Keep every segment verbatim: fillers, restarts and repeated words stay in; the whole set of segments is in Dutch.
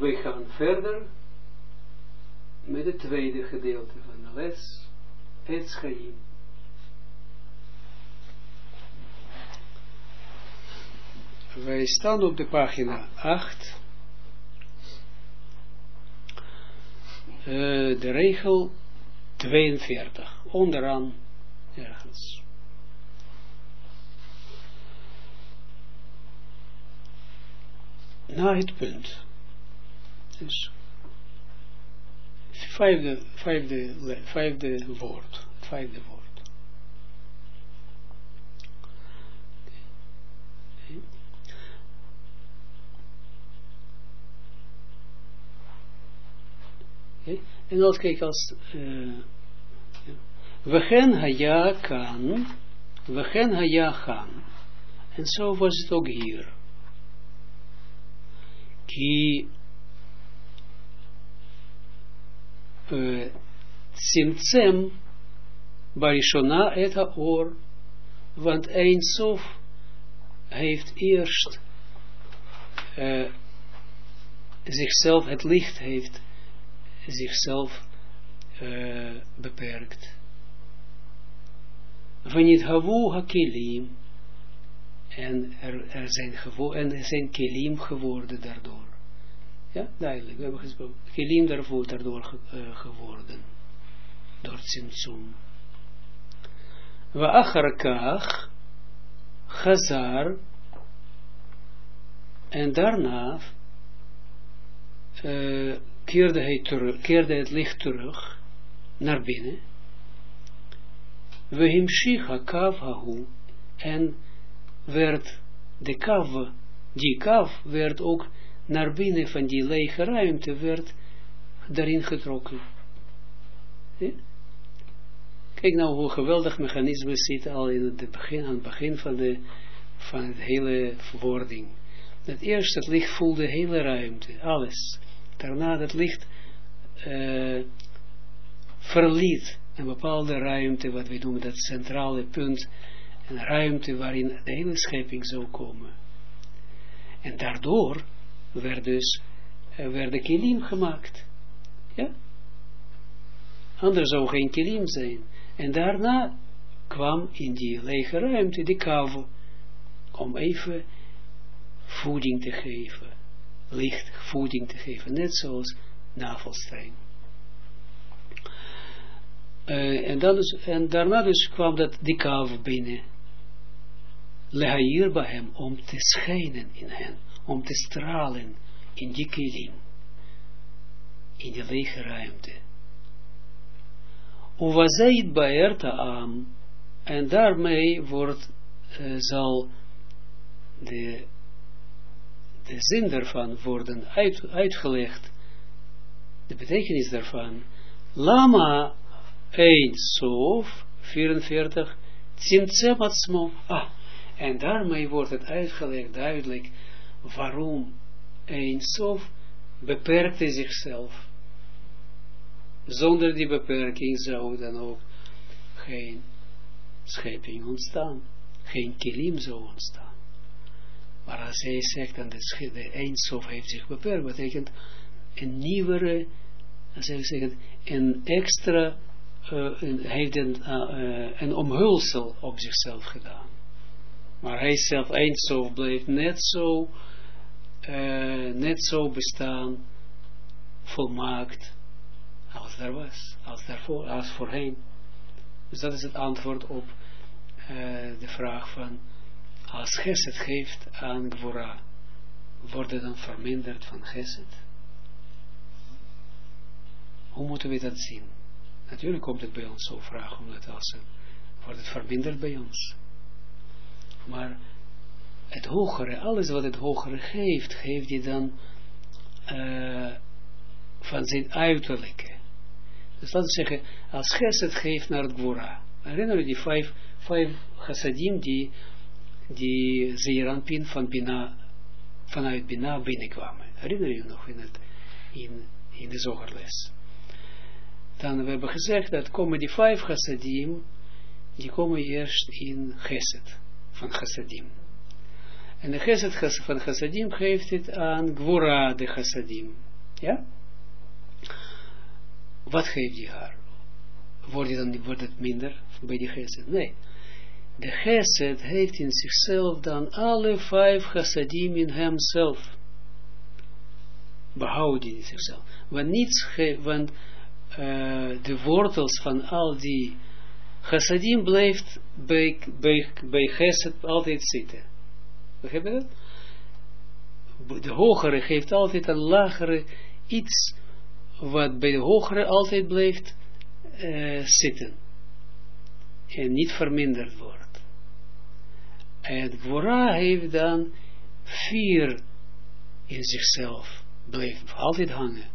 we gaan verder met het tweede gedeelte van de les, Etz Chaim. Wij staan op de pagina acht, uh, de regel tweeënveertig, onderaan ergens. Na het punt. Dus vijfde, vijfde, vijfde woord. Vijfde woord. Okay. Okay. En als kijk als uh, Wechen haya kan, Wechen haya gaan. En zo was het ook hier. Ki Tzimtzem Barishona et haor, want Ein Sof heeft eerst uh, zichzelf, het licht heeft zichzelf uh, beperkt. Wanneer havu hakelim, en er, er zijn gewo en er zijn kelim geworden daardoor. Ja, duidelijk, we hebben gesproken. Kelim daarvoor daardoor ge, uh, geworden. Door Tzimtzum. Wa acharkach Chazar, en daarna uh, keerde, hij terug, keerde het licht terug naar binnen. We himshich hakav hahu, en werd de kav, die kav werd ook naar binnen van die lege ruimte, werd daarin getrokken. Ja? Kijk nou hoe geweldig mechanisme zit al in het begin, aan het begin van, de, van het hele verwoording. Dat eerst het licht voelde de hele ruimte, alles. Daarna dat licht uh, verliet een bepaalde ruimte, wat we noemen dat centrale punt, een ruimte waarin de hele schepping zou komen. En daardoor werd dus, uh, werden kilim gemaakt. Ja? Anders zou geen kilim zijn. En daarna kwam in die lege ruimte de kav, om even voeding te geven. Licht voeding te geven. Net zoals navelstreng. Uh, en, dan dus, en daarna dus kwam dat die kav binnen. Lehair bij hem, om te schijnen in hen. Om te stralen in die kilim. In die lege ruimte. Uwazeit baerta am, en daarmee wordt, uh, zal de, de zin daarvan worden uit, uitgelegd, de betekenis daarvan. Lama Ein Sof, vierenveertig, Tzimtzem atzmo. Ah, en daarmee wordt het uitgelegd duidelijk waarom Ein Sof beperkte zichzelf. Zonder die beperking zou dan ook geen schepping ontstaan. Geen kilim zou ontstaan. Maar als hij zegt dat de, de Ein Sof heeft zich beperkt, betekent een nieuwere, als hij zegt, een extra, uh, een, heeft een, uh, een omhulsel op zichzelf gedaan. Maar hij zelf, Ein Sof, bleef net zo, uh, net zo bestaan, volmaakt, als daar was, als daarvoor, als voorheen. Dus dat is het antwoord op uh, de vraag van, als Geset geeft aan Gvora, wordt het dan verminderd van Geset? Hoe moeten we dat zien? Natuurlijk komt het bij ons zo vraag, omdat als het, wordt het verminderd bij ons. Maar het hogere, alles wat het hogere geeft, geeft hij dan uh, van zijn uiterlijke. Dus laten we zeggen, als Geset geeft naar het Gvora. Herinner je die vijf, vijf chassadim die, die Zeeranpin van Bina, vanuit Bina binnenkwamen. Herinner je nog in, het, in, in de zogerles. Dan we hebben gezegd dat komen die vijf chassadim, die komen eerst in Geset van chassadim. En de Geset van chassadim geeft het aan Gvora de chassadim. Ja? Wat geeft die haar? Wordt het, dan, wordt het minder bij die chesed? Nee. De chesed heeft in zichzelf dan alle vijf chassadim in hemzelf. Behouden in zichzelf. Want niets geeft, want uh, de wortels van al die chassadim blijft bij, bij, bij chesed altijd zitten. Begrijp je dat? De hogere geeft altijd een lagere iets wat bij de hogere altijd blijft uh, zitten en niet verminderd wordt. En Gvora heeft dan vier in zichzelf, blijft altijd hangen.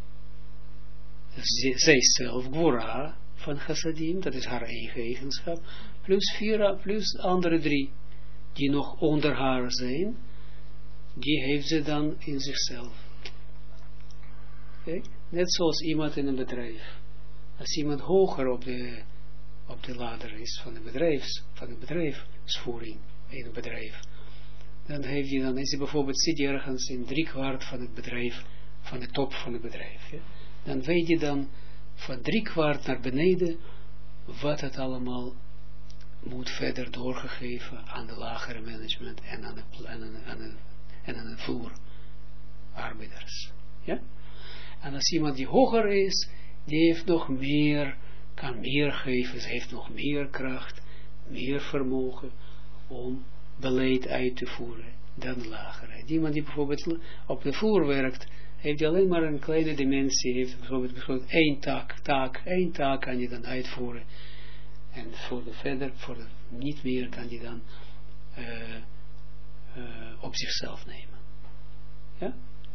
Z zij zelf, Gvora van Chassadim, dat is haar eigen eigenschap, plus vier, plus andere drie, die nog onder haar zijn, die heeft ze dan in zichzelf. Okay? Net zoals iemand in een bedrijf. Als iemand hoger op de, op de ladder is van de bedrijfs, van de bedrijfsvoering in een bedrijf, dan heeft hij dan, is hij bijvoorbeeld zit hij ergens in drie kwart van het bedrijf, van de top van het bedrijf. Ja? Dan weet je dan van drie kwart naar beneden wat het allemaal moet verder doorgegeven aan de lagere management en aan de, aan de, aan de, en aan de voerarbeiders. Ja? En als iemand die hoger is, die heeft nog meer, kan meer geven, ze heeft nog meer kracht, meer vermogen om beleid uit te voeren dan de lagere. Iemand die bijvoorbeeld op de voer werkt, heeft alleen maar een kleine dimensie, heeft bijvoorbeeld, bijvoorbeeld één taak, taak, één taak kan je dan uitvoeren. En voor de verder, voor de niet meer kan je dan uh, uh, op zichzelf nemen. Ja?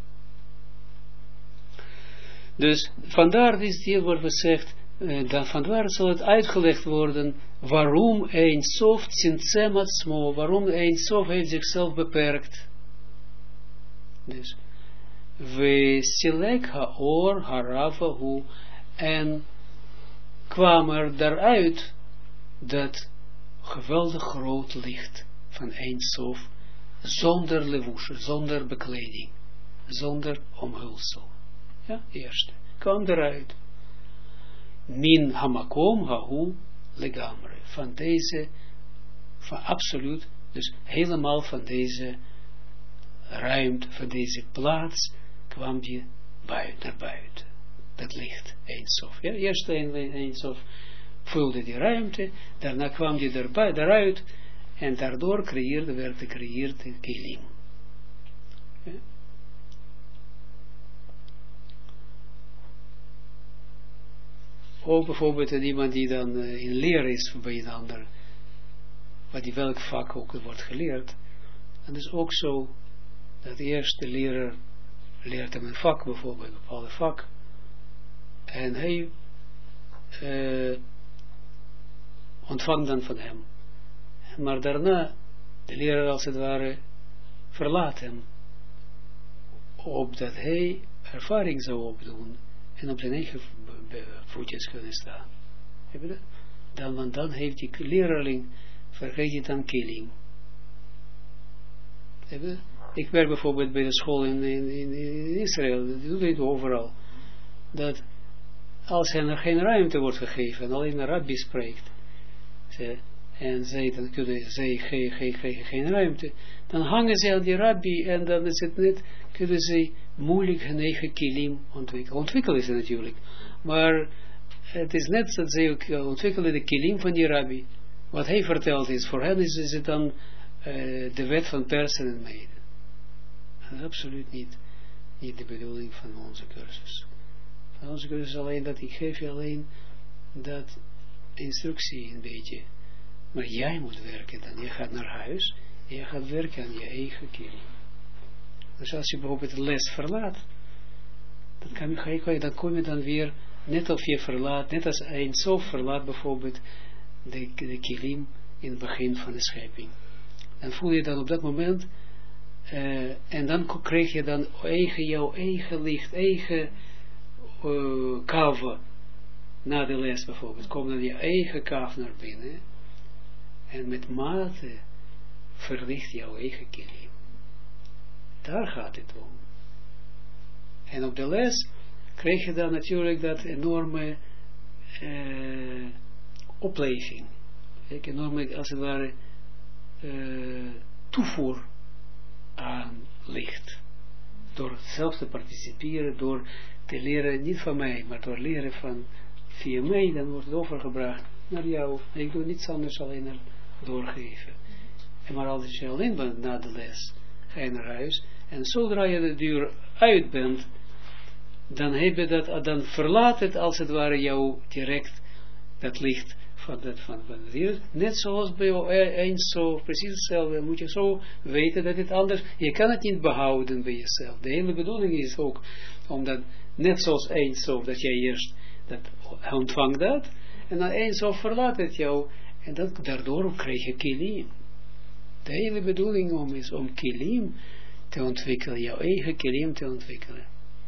Dus vandaar is hier wordt gezegd, uh, dat vandaar zal het uitgelegd worden, waarom een sof tzimtzem atzmo, waarom een sof heeft zichzelf beperkt. Dus, we silek haor haravahu, en kwam er daaruit dat geweldig groot licht van een sof, zonder levusje, zonder bekleding, zonder omhulsel. Ja, eerste. Kwam eruit. Min hamakom hahu legamre. Van deze, van absoluut, dus helemaal van deze ruimte, van deze plaats, kwam je buiten, naar buiten. Dat licht, Eindsof. Ja, eerst Eindsof vulde die ruimte, daarna kwam je erbij, eruit, en daardoor creëerde, werd gecreëerd een kelim. Ja. Ook bijvoorbeeld iemand die dan uh, in leer is bij een ander, wat die welk vak ook wordt geleerd. En het is ook zo, dat eerst de leraar leert hem een vak, bijvoorbeeld een bepaalde vak, en hij uh, ontvangt dan van hem. Maar daarna, de leraar als het ware, verlaat hem, opdat hij ervaring zou opdoen, en op zijn eigen voetjes kunnen staan. Heb je dat? Dan, want dan heeft die leerling, vergeet je dan killing. Heb je dat? Ik werk bijvoorbeeld bij de school in, in, in, in Israël, dat doe ik overal, dat als er geen ruimte wordt gegeven, en alleen een rabbi spreekt, ze, en zij dan kunnen zij krijgen geen ruimte, dan hangen ze aan die rabbi, en dan is het net, kunnen ze moeilijk hun eigen kilim ontwikkelen. Ontwikkelen ze natuurlijk, maar het is net dat ze ontwikkelen de kilim van die rabbi. Wat hij vertelt is, voor hen is, is het dan uh, de wet van persen en meiden. Dat is absoluut niet, niet de bedoeling van onze cursus. Van onze cursus alleen dat ik geef je alleen dat instructie een beetje. Maar jij moet werken dan. Je gaat naar huis en je gaat werken aan je eigen kilim. Dus als je bijvoorbeeld de les verlaat, dan, kan je, dan kom je dan weer, net of je verlaat, net als een sof verlaat bijvoorbeeld de, de kilim in het begin van de schepping. Dan voel je dan op dat moment, uh, en dan krijg je dan eigen, jouw eigen licht, eigen uh, kave, na de les bijvoorbeeld, kom dan je eigen kave naar binnen, en met mate verlicht jouw eigen kilim. Daar gaat het om. En op de les krijg je dan natuurlijk dat enorme uh, opleving. Een enorme, als het ware, uh, toevoer aan licht. Door zelf te participeren, door te leren, niet van mij, maar door leren van via mij, dan wordt het overgebracht naar jou. En ik doe niets anders alleen naar doorgeven. En maar als je alleen bent na de les, ga je naar huis. En zodra je de deur uit bent, dan, heb je dat, dan verlaat het als het ware jou direct dat licht van dat van, van het hier. Net zoals bij jou eens zo, precies hetzelfde, moet je zo weten dat het anders, je kan het niet behouden bij jezelf. De hele bedoeling is ook, omdat net zoals eens zo, dat jij eerst dat ontvangt dat, en dan eens zo verlaat het jou, en dat, daardoor krijg je kilim. De hele bedoeling om is om kilim te ontwikkelen, jouw eigen kilim te ontwikkelen.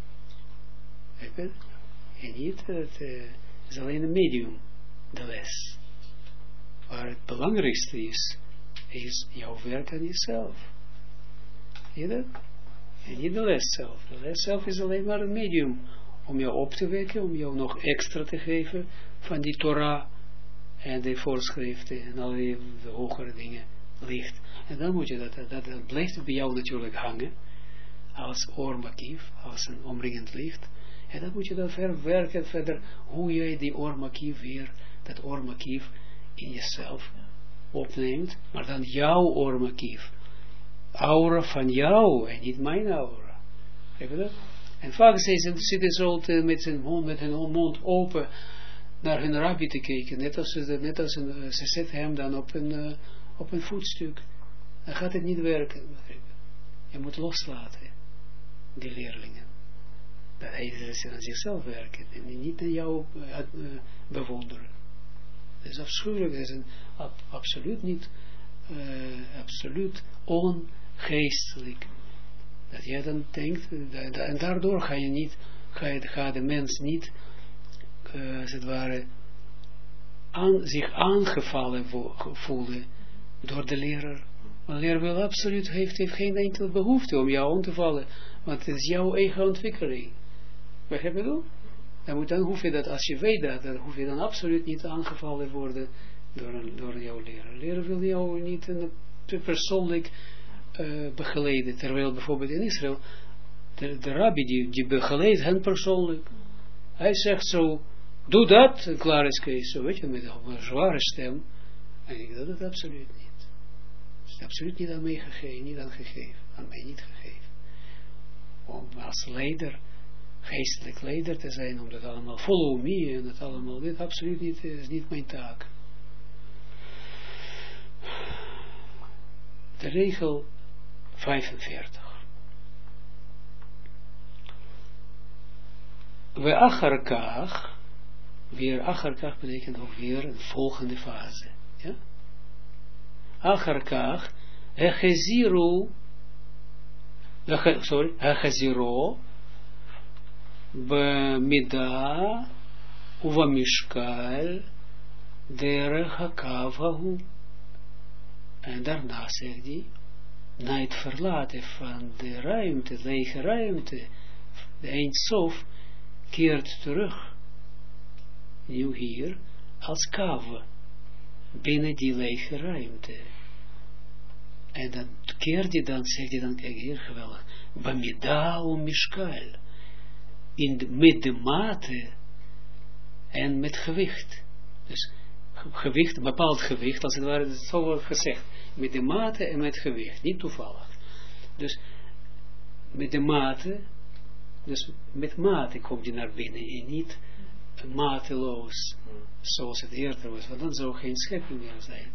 En niet, het uh, is alleen een medium, de les. Maar het belangrijkste is, is jouw werk aan jezelf. Zie je dat? En niet de les zelf. De les zelf is alleen maar een medium om jou op te wekken, om jou nog extra te geven van die Torah en de voorschriften en al die de hogere dingen licht. En dan moet je dat, dat, dat blijft bij jou natuurlijk hangen, als oormakief, als een omringend licht. En dan moet je dan verwerken verder, hoe jij die oormakief weer, dat oormakief in jezelf opneemt, maar dan jouw oormakief. Aura van jou en niet mijn aura. Heb je dat? En vaak zitten ze altijd met zijn mond, met hun mond open naar hun rabbi te kijken. Net als, net als een, ze zetten hem dan op een, uh, op een voetstuk. Dan gaat het niet werken. Je moet loslaten, die leerlingen. Dat hij aan zichzelf werken en niet aan jou uh, uh, bewonderen. Dat is afschuwelijk. Dat is een, ab, absoluut niet, uh, absoluut ongeestelijk. Dat jij dan denkt, en daardoor ga je niet, ga, je, ga de mens niet, uh, als het ware, aan, zich aangevallen voelen door de leraar. Want de leraar wil absoluut, heeft, heeft geen enkele behoefte om jou aan te vallen, want het is jouw eigen ontwikkeling. Begrijp je dat? Dan, moet, dan hoef je dat, als je weet dat, dan hoef je dan absoluut niet aangevallen worden door, een, door jouw leraar. De leraar wil jou niet een, persoonlijk uh, begeleiden, terwijl bijvoorbeeld in Israël, de, de rabbi die, die begeleidt hen persoonlijk. Hij zegt zo, doe dat, en klaar is Kees, zo weet je, met een zware stem. En ik doe dat absoluut niet. Het is absoluut niet aan mij gegeven, niet aan gegeven, aan mij niet gegeven. Om als leider, geestelijk leider te zijn, om dat allemaal follow me en dat allemaal, dit absoluut niet, is niet mijn taak. De regel vijfenveertig. We acharkach, weer acharkach betekent ook weer een volgende fase. Ja? Acharkach, hecheziru, sorry, hecheziro, b'mida, uvamishkal, derech hakav hahu. En daarna zegt hij, na het verlaten van de ruimte, de lege ruimte, de eindsof, keert terug, nu hier, als kave, binnen die lege ruimte. En dan keert hij dan, zegt hij dan, kijk hier, geweldig, bamida om mishkal, in de, met de mate en met gewicht. Dus gewicht, een bepaald gewicht, als het ware, dat zo wordt gezegd, met de mate en met gewicht, niet toevallig. Dus met de mate, dus met mate komt hij naar binnen en niet mateloos, zoals het eerder was, want dan zou geen schepping meer zijn.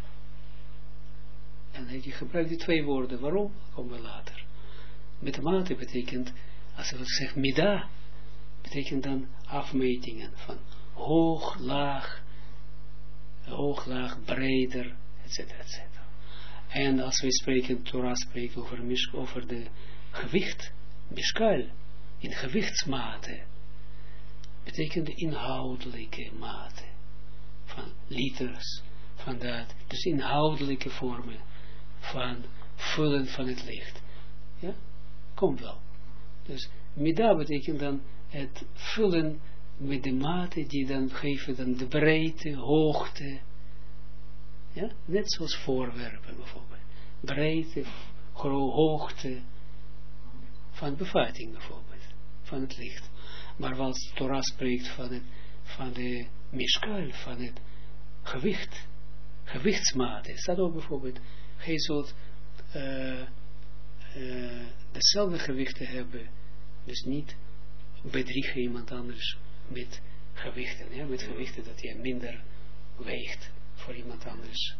En hij gebruikt die twee woorden, waarom? Komen we later. Met de mate betekent, als we zeggen mida, betekent dan afmetingen van hoog, laag, hoog, laag, breder, et cetera, et cetera. En als we spreken, Torah spreekt over, over de gewicht, mishkal, in gewichtsmate, betekent de inhoudelijke mate, van liters, van dat, dus inhoudelijke vormen, van vullen van het licht. Ja, komt wel. Dus Mida betekent dan het vullen met de mate die dan geven dan de breedte, hoogte. Ja, net zoals voorwerpen bijvoorbeeld. Breedte, hoogte van bevatting bijvoorbeeld, van het licht. Maar als Torah spreekt van, het, van de mishkal, van het gewicht, gewichtsmate, staat ook bijvoorbeeld, gij zult uh, uh, dezelfde gewichten hebben, dus niet bedriegen iemand anders met gewichten, ja, met gewichten dat je minder weegt voor iemand anders.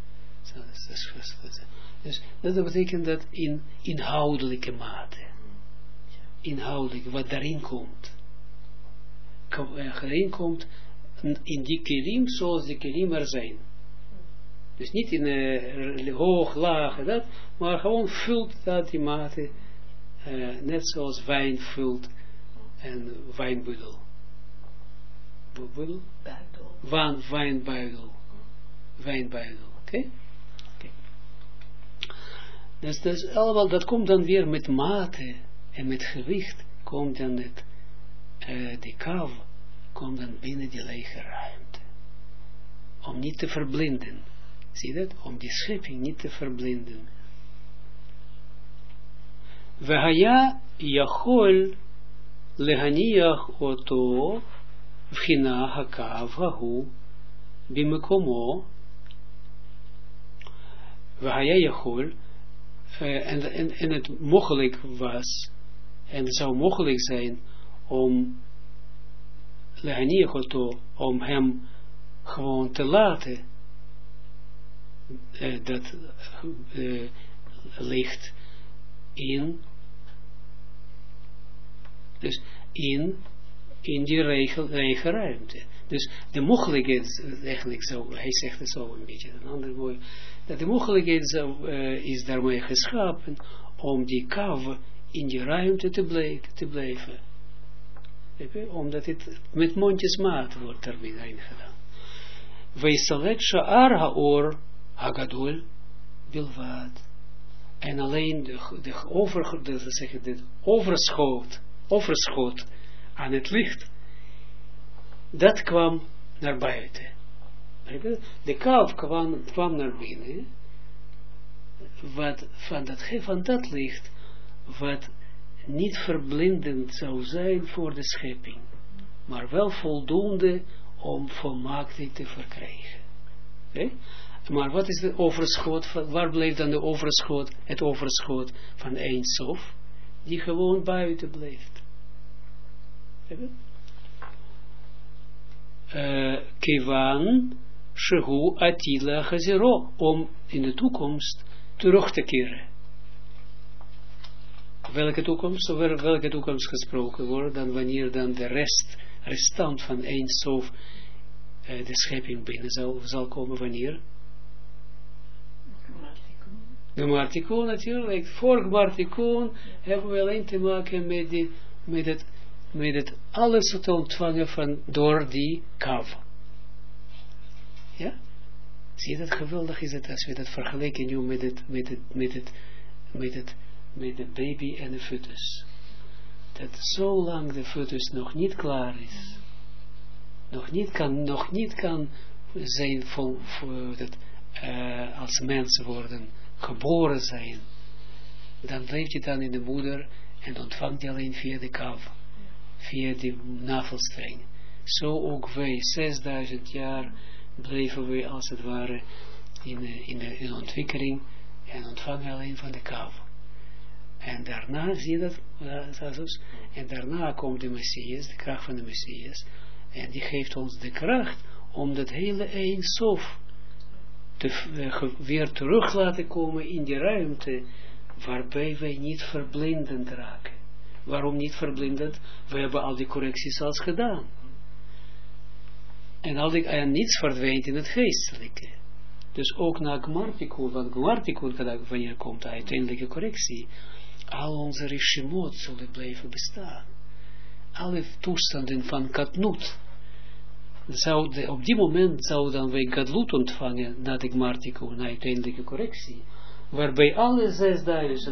Dus dat betekent dat in inhoudelijke mate, inhoudelijk, wat daarin komt, erin komt in die kelim zoals die kelim er zijn. Dus niet in uh, hoog, laag, dat, maar gewoon vult dat die mate, uh, net zoals wijn vult en wijnbuidel. Buidel? Wijn, wijnbuidel. Wijnbuidel, oké? Okay? Okay. Dus, dus allemaal, dat komt dan weer met mate en met gewicht, komt dan het, uh, de kav, komt dan binnen die lege ruimte. Om niet te verblinden. Zie dat? Om die schepping niet te verblinden. Vehaya yachol lehaniach oto vchina hakav hahu bimekomo. Vehaya yachol en, en, en het mogelijk was en het zou mogelijk zijn om lehaniach oto, om hem gewoon te laten Uh, dat uh, licht in dus in in die regel, eigen ruimte. Dus de mogelijkheid eigenlijk zo, hij zegt het zo een beetje een ander mooi, dat de mogelijkheid zo, uh, is daarmee geschapen om die kav in die ruimte te, bleek, te blijven. Omdat het met mondjesmaat wordt er weer gedaan. Weesalek sha'ar ha'or Hagadol bilvad. En alleen de, de, over, de, zeg het, de overschoot, overschoot aan het licht, dat kwam naar buiten. De kalf kwam, kwam naar binnen, wat van dat, van dat licht, wat niet verblindend zou zijn voor de schepping, maar wel voldoende om volmaaktheid te verkrijgen. Okay? Maar wat is de overschot, waar bleef dan de overschot, het overschot van Ein Sof, die gewoon buiten blijft. Kevan shehu atila chaziro, om in de toekomst terug te keren. Welke toekomst, over welke toekomst gesproken wordt, dan wanneer dan de rest, restant van Ein Sof, uh, de schepping binnen zal, zal komen, wanneer? De Martikun natuurlijk, voor Martikun hebben we alleen te maken met, die, met, het, met het alles te ontvangen van, door die kav. Ja? Zie je dat geweldig is het als we dat vergelijken nu met het, met het, met het, met het, met de baby en de foetus. Dat zolang de foetus nog niet klaar is, nog niet kan, nog niet kan zijn voor, voor dat, uh, als mens worden, geboren zijn, dan blijft hij dan in de moeder en ontvangt hij alleen via de kav, via de navelstreng. Zo ook wij, zesduizend jaar bleven wij als het ware in, in de in ontwikkeling en ontvangen alleen van de kav. En daarna, zie je dat, en daarna komt de Messias, de kracht van de Messias, en die geeft ons de kracht om dat hele Ein Sof te, uh, weer terug laten komen in die ruimte, waarbij wij niet verblindend raken. Waarom niet verblindend? We hebben al die correcties als gedaan. En, al die, en niets verdwijnt in het geestelijke. Dus ook na Gmartikun, want Gmartikun, wanneer komt de uiteindelijke correctie, al onze rishimot zullen blijven bestaan. Alle toestanden van Katnut, zou de, op die moment zouden dan wij Gadlut ontvangen, na de Gmartikun, na uiteindelijke correctie, waarbij alle zesduizend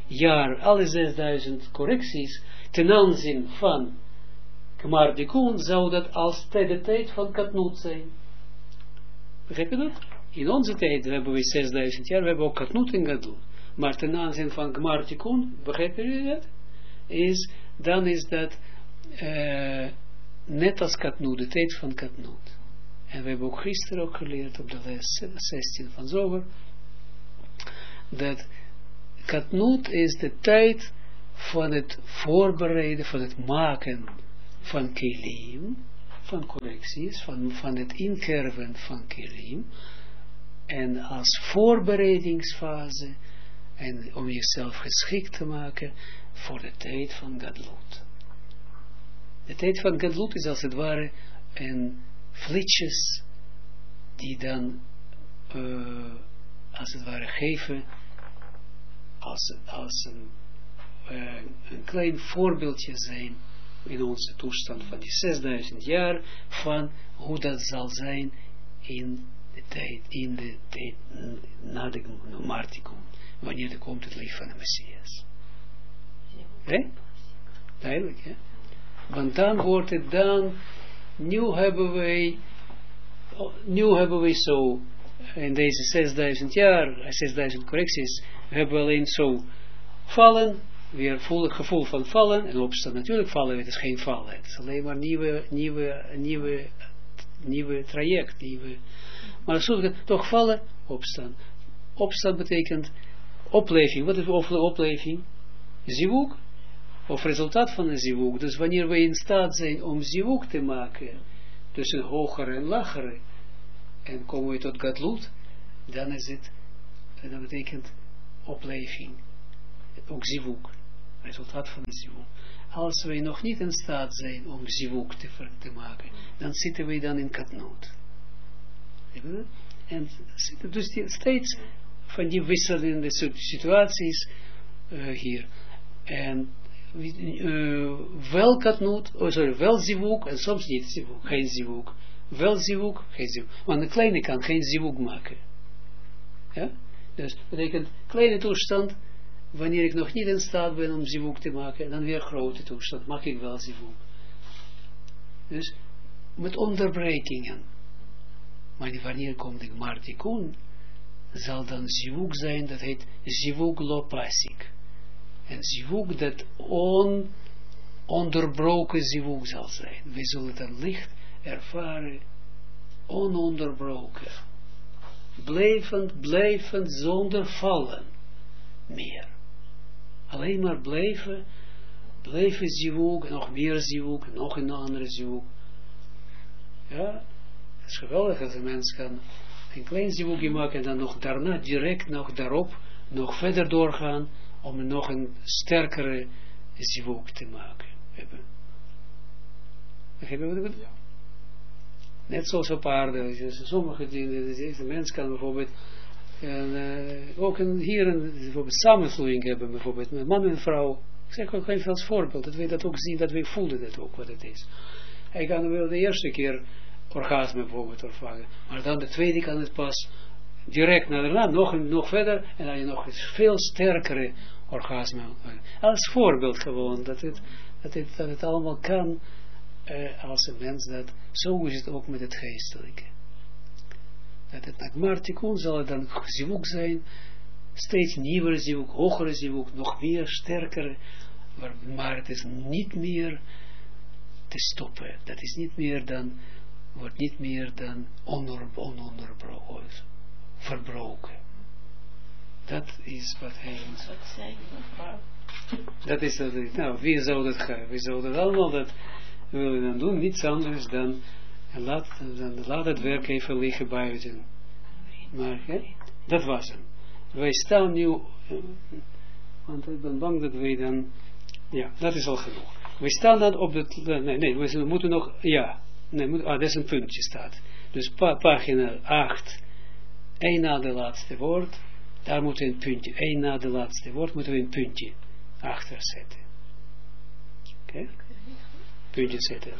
jaar, alle zesduizend correcties, ten aanzien van Gmar Tikkun, zou dat als de tijd van Katnut zijn. Begrijp je dat? In onze tijd hebben we zesduizend jaar, we hebben ook Katnut en Gadlut. Maar ten aanzien van Gmar Tikkun, begrijp je dat? Is, dan is dat uh, net als Katnut, de tijd van Katnut. En we hebben ook gisteren ook geleerd op de les zestien van Zoger, dat Katnut is de tijd van het voorbereiden, van het maken van kelim, van correcties, van, van het inkerven van kelim, en als voorbereidingsfase, en om jezelf geschikt te maken voor de tijd van Gadlut. De tijd van Gadlut is als het ware een flitsjes die dan uh, als het ware geven als, als een, uh, een klein voorbeeldje zijn in onze toestand van die zesduizend jaar van hoe dat zal zijn in de tijd, in de tijd na de Gmar Tikkun, wanneer er komt het licht van de Messias. Oké? Duidelijk, hè? Want dan wordt het dan, nu hebben wij, nu hebben wij zo, in deze zesduizend jaar, zesduizend correcties, hebben we alleen zo vallen, weer voel, het gevoel van vallen, en opstaan. Natuurlijk vallen, het is geen vallen, het is alleen maar nieuwe, nieuwe, nieuwe, nieuwe traject, nieuwe, maar zo toch vallen, opstaan. Opstaan betekent opleving. Wat is opleving? Zivuk, of resultaat van een zivuk. Dus wanneer wij in staat zijn om zivuk te maken, tussen hogere en lagere, en komen we tot Gadlut, dan is het, dat betekent opleving. Ook zivuk. Resultaat van een zivuk. Als wij nog niet in staat zijn om zivuk te, te maken, dan zitten wij dan in Katnut. En dus steeds van die wisselende situaties uh, hier. En uh, wel Katnut, oh sorry, wel zivuk, en soms niet zivuk, geen zivuk. Wel zivuk, geen zivuk. Want een kleine kan geen zivuk maken. Ja? Dus dat betekent kleine toestand, wanneer ik nog niet in staat ben om zivuk te maken, dan weer grote toestand, maak ik wel zivuk. Dus met onderbrekingen. Maar wanneer komt de Gmar Tikkun, zal dan zivuk zijn, dat heet zivuk lo pasik. En zivuk dat on, onderbroken zivuk zal zijn. We zullen dan licht ervaren, ononderbroken. Blijvend, blijvend, zonder vallen meer. Alleen maar blijven, blijven zivuk, nog meer zivuk, nog een andere zivuk. Ja, het is geweldig als een mens kan een klein zivukje maken en dan nog daarna direct nog daarop nog verder doorgaan om nog een sterkere zivuk te maken. Begrijp je wat ik bedoel? Net zoals op aarde, sommige dingen, deze mens kan bijvoorbeeld en, uh, ook een, hier een bijvoorbeeld samenvloeiing hebben, bijvoorbeeld met man en vrouw. Ik zeg ook even als voorbeeld, dat we dat ook zien, dat we voelen dat ook wat het is. Hij kan wel de eerste keer orgasme bijvoorbeeld ervangen, maar dan de tweede kan het pas direct na daarna, nog, nog verder, en dan je nog een veel sterkere orgasme. Als voorbeeld gewoon, dat het, dat het, dat het allemaal kan, uh, als een mens dat, zo is het ook met het geestelijke. Dat het Gmar Tikkun zal het dan zivuk zijn, steeds nieuwere zivuk, hogere zivuk, nog meer sterker, maar, maar het is niet meer te stoppen. Dat is niet meer dan, wordt niet meer dan ononderbroken, verbroken. Dat is wat hij ons... Wat zei mevrouw? Dat is dat, nou, wie zou dat gaan? Wie zou dat allemaal, dat willen dan doen, niets anders dan, en laat, dan laat het werk even liggen buiten. Maar, hè, dat was hem. Wij staan nu, uh, want ik ben bang dat wij dan, ja, dat is al genoeg. We staan dan op de, nee, nee, we moeten nog, ja, nee, moet, ah, dat is een puntje staat. Dus pa, pagina acht, één na de laatste woord, daar moeten we een puntje, één na de laatste woord, moeten we een puntje achter zetten. Oké? Okay? Puntje zetten.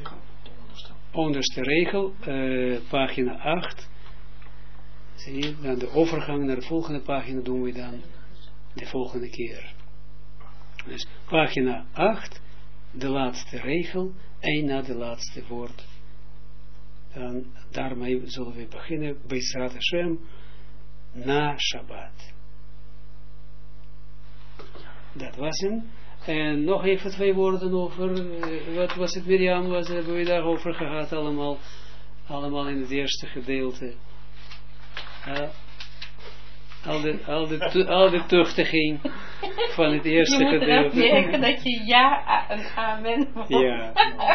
Onderste regel, uh, pagina acht, zie je, dan de overgang naar de volgende pagina doen we dan de volgende keer. Dus pagina acht, de laatste regel, één na de laatste woord. Dan, daarmee zullen we beginnen, Be'ezrat Hashem, na Shabbat. Dat was hem. En nog even twee woorden over, uh, wat was het, Mirjam, wat hebben we daarover gehad allemaal, allemaal in het eerste gedeelte. Uh, al, de, al, de, tu, al de tuchtiging van het eerste je gedeelte. Je moet merken dat je ja en amen wordt. Ja.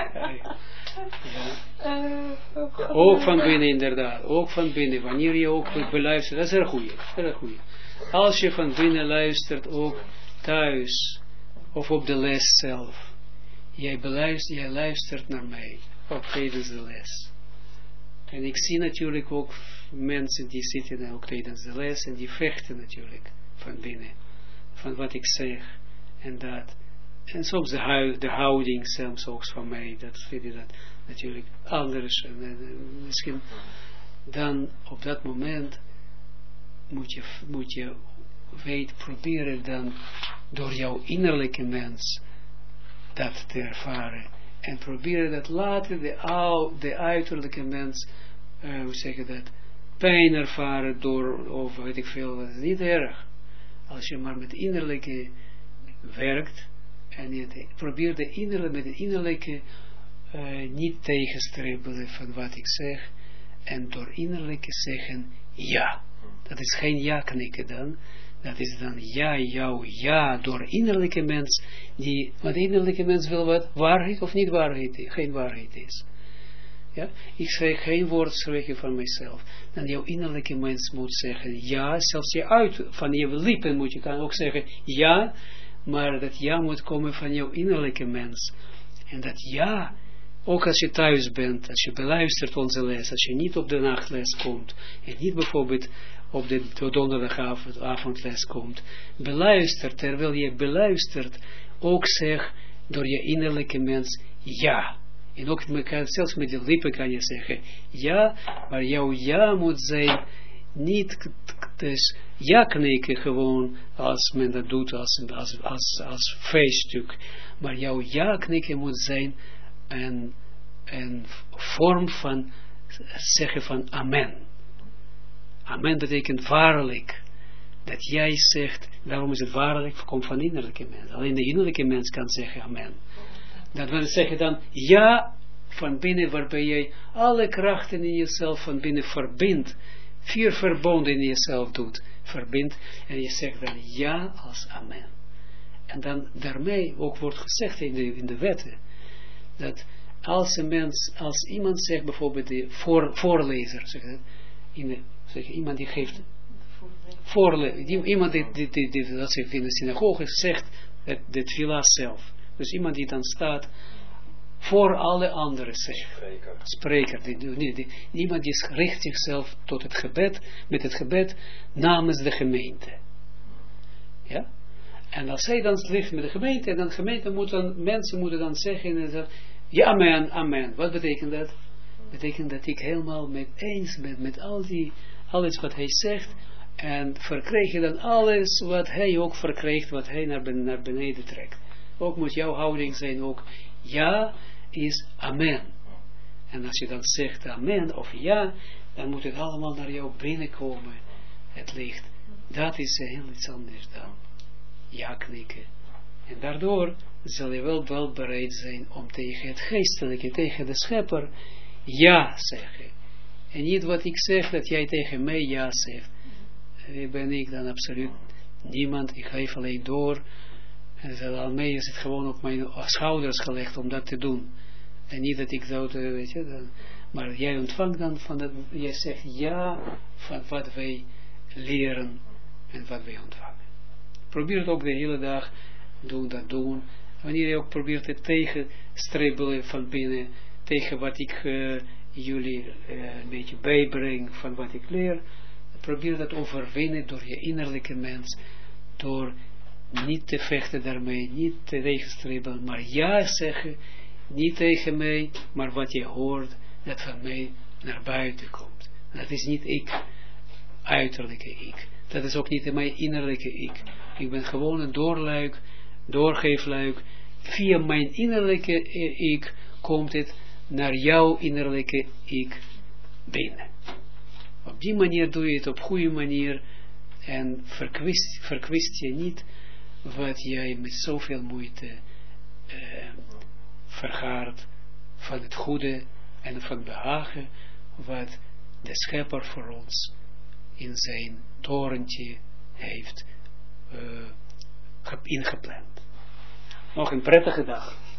Ja. Uh, ook van binnen inderdaad, ook van binnen, wanneer je ook beluistert, dat is een goeie, dat is een goeie. Als je van binnen luistert, ook thuis, of op de les zelf, jij beluistert, jij luistert naar mij, ook tijdens de les. En ik zie natuurlijk ook mensen die zitten ook tijdens de les, en die vechten natuurlijk, van binnen, van wat ik zeg, en dat. En soms de, hu de houding soms ook van mij, dat vind je dat natuurlijk anders. En, en, misschien dan op dat moment moet je, moet je weet, proberen dan door jouw innerlijke mens dat te ervaren. En proberen dat later de, ou, de uiterlijke mens, uh, hoe zeg je dat, pijn ervaren door, of weet ik veel, dat is niet erg. Als je maar met innerlijke werkt, en je probeert de innerlijke, met de innerlijke uh, niet tegenstribbelen van wat ik zeg, en door innerlijke zeggen ja. Dat is geen ja knikken dan, dat is dan ja, jouw ja, door innerlijke mens, die, want de innerlijke mens wil wat, waarheid of niet waarheid, geen waarheid is. Ja? Ik zeg geen woord spreken van mijzelf. Dan jouw innerlijke mens moet zeggen ja, zelfs je uit, van je lippen moet je kan ook zeggen ja, maar dat ja moet komen van jouw innerlijke mens. En dat ja, ook als je thuis bent, als je beluistert onze les, als je niet op de nachtles komt, en niet bijvoorbeeld op de donderdagavondles komt, beluister, terwijl je beluistert, ook zeg door je innerlijke mens ja. En ook zelfs met je lippen kan je zeggen ja, maar jouw ja moet zijn niet dus ja knikken gewoon als men dat doet als, als, als, als feeststuk, maar jouw ja knikken moet zijn een, een vorm van zeggen van amen. Amen betekent waarlijk. Dat jij zegt, daarom is het waarlijk, komt van innerlijke mens. Alleen de innerlijke mens kan zeggen amen. Dat wil zeggen dan ja van binnen, waarbij jij alle krachten in jezelf van binnen verbindt. Vier verbonden in jezelf doet, verbindt. En je zegt dan ja als amen. En dan daarmee ook wordt gezegd in de, in de wetten, dat als een mens, als iemand zegt bijvoorbeeld de voor, voorlezer, zeg het, in de, zeg, iemand die geeft voorle, die, iemand die, die, die, die dat zegt in de synagoge zegt het, de tefillah zelf. Dus iemand die dan staat voor alle anderen zegt. Spreker. Spreker. Die, die, die, iemand die richt zichzelf tot het gebed, met het gebed namens de gemeente. Ja? En als hij dan ligt met de gemeente, en dan de gemeente moet dan, mensen moeten dan zeggen, ja, amen, amen. Wat betekent dat? Betekent dat ik helemaal met eens ben met al die, alles wat hij zegt, en verkreeg je dan alles wat hij ook verkreeg, wat hij naar, ben, naar beneden trekt. Ook moet jouw houding zijn ook, ja is amen. En als je dan zegt amen of ja, dan moet het allemaal naar jou binnenkomen, het licht. Dat is heel iets anders dan ja knikken. En daardoor zal je wel, wel bereid zijn om tegen het geestelijke, tegen de schepper, ja zeggen. En niet wat ik zeg, dat jij tegen mij ja zegt. Wie ben ik dan absoluut niemand, ik geef alleen door. En al mee is het gewoon op mijn schouders gelegd om dat te doen. En niet dat ik zou, weet je, dan, maar jij ontvangt dan van dat, jij zegt ja van wat wij leren en wat wij ontvangen. Probeer het ook de hele dag, doen dat doen. Wanneer je ook probeert het tegenstribbelen van binnen, tegen wat ik uh, jullie uh, een beetje bijbreng van wat ik leer, probeer dat overwinnen door je innerlijke mens, door niet te vechten daarmee, niet te tegenstribbelen, maar ja zeggen, niet tegen mij, maar wat je hoort, dat van mij naar buiten komt. Dat is niet ik, uiterlijke ik. Dat is ook niet mijn innerlijke ik. Ik ben gewoon een doorluik doorgeefluik, via mijn innerlijke ik, komt het naar jouw innerlijke ik binnen. Op die manier doe je het op goede manier, en verkwist, verkwist je niet wat jij met zoveel moeite uh, vergaart van het goede en van behagen wat de Schepper voor ons in zijn torentje heeft uh, ingepland. Nog een prettige dag.